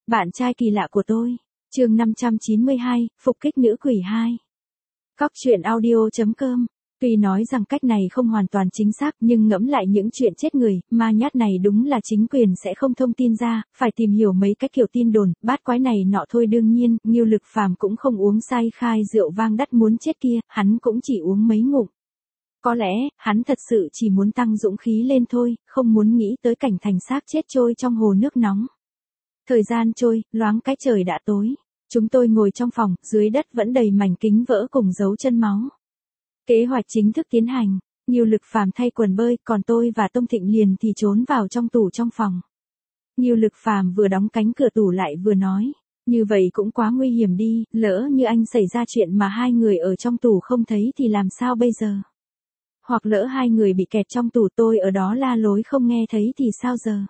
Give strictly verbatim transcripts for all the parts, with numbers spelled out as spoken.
Bạn trai kỳ lạ của tôi. Chương năm trăm chín mươi hai, phục kích nữ quỷ hai. Cóc truyện audio chấm com. Tuy nói rằng cách này không hoàn toàn chính xác nhưng ngẫm lại những chuyện chết người, ma nhát này đúng là chính quyền sẽ không thông tin ra, phải tìm hiểu mấy cái kiểu tin đồn, bát quái này nọ thôi. Đương nhiên, Ngưu Lực Phàm cũng không uống say khai rượu vang đắt muốn chết kia, hắn cũng chỉ uống mấy ngụm. Có lẽ, hắn thật sự chỉ muốn tăng dũng khí lên thôi, không muốn nghĩ tới cảnh thành xác chết trôi trong hồ nước nóng. Thời gian trôi, loáng cái trời đã tối. Chúng tôi ngồi trong phòng, dưới đất vẫn đầy mảnh kính vỡ cùng dấu chân máu. Kế hoạch chính thức tiến hành, Ngưu Lực Phàm thay quần bơi, còn tôi và Tông Thịnh liền thì trốn vào trong tủ trong phòng. Ngưu Lực Phàm vừa đóng cánh cửa tủ lại vừa nói, như vậy cũng quá nguy hiểm đi, lỡ như anh xảy ra chuyện mà hai người ở trong tủ không thấy thì làm sao bây giờ? Hoặc lỡ hai người bị kẹt trong tủ tôi ở đó la lối không nghe thấy thì sao giờ?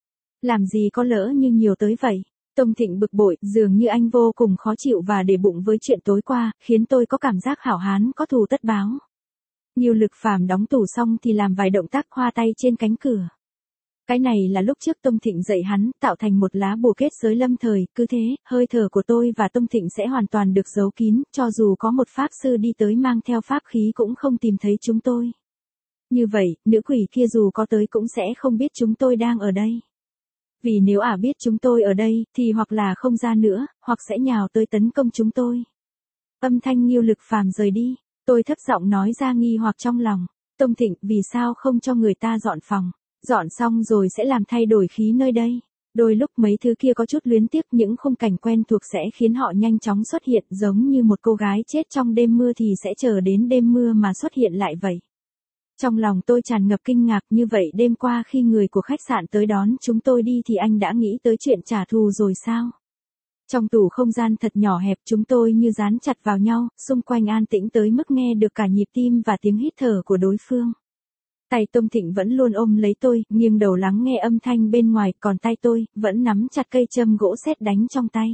Làm gì có lỡ như nhiều tới vậy? Tông Thịnh bực bội, dường như anh vô cùng khó chịu và để bụng với chuyện tối qua, khiến tôi có cảm giác hảo hán có thù tất báo. Ngưu Lực Phàm đóng tủ xong thì làm vài động tác khoa tay trên cánh cửa. Cái này là lúc trước Tông Thịnh dạy hắn, tạo thành một lá bùa kết giới lâm thời, cứ thế, hơi thở của tôi và Tông Thịnh sẽ hoàn toàn được giấu kín, cho dù có một pháp sư đi tới mang theo pháp khí cũng không tìm thấy chúng tôi. Như vậy, nữ quỷ kia dù có tới cũng sẽ không biết chúng tôi đang ở đây. Vì nếu ả biết chúng tôi ở đây, thì hoặc là không ra nữa, hoặc sẽ nhào tới tấn công chúng tôi. Âm thanh Ngưu Lực Phàm rời đi, tôi thấp giọng nói ra nghi hoặc trong lòng. Tông Thịnh, vì sao không cho người ta dọn phòng? Dọn xong rồi sẽ làm thay đổi khí nơi đây. Đôi lúc mấy thứ kia có chút luyến tiếc, những khung cảnh quen thuộc sẽ khiến họ nhanh chóng xuất hiện, giống như một cô gái chết trong đêm mưa thì sẽ chờ đến đêm mưa mà xuất hiện lại vậy. Trong lòng tôi tràn ngập kinh ngạc, như vậy đêm qua khi người của khách sạn tới đón chúng tôi đi thì anh đã nghĩ tới chuyện trả thù rồi sao? Trong tủ không gian thật nhỏ hẹp, chúng tôi như dán chặt vào nhau, xung quanh an tĩnh tới mức nghe được cả nhịp tim và tiếng hít thở của đối phương. Tay Tông Thịnh vẫn luôn ôm lấy tôi, nghiêng đầu lắng nghe âm thanh bên ngoài, còn tay tôi vẫn nắm chặt cây châm gỗ sét đánh trong tay.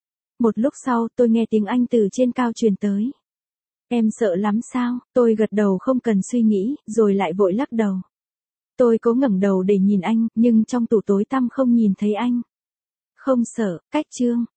Một lúc sau, tôi nghe tiếng anh từ trên cao truyền tới. Em sợ lắm sao? Tôi gật đầu không cần suy nghĩ, rồi lại vội lắc đầu. Tôi cố ngẩng đầu để nhìn anh, nhưng trong tủ tối tăm không nhìn thấy anh. Không sợ, cách chương.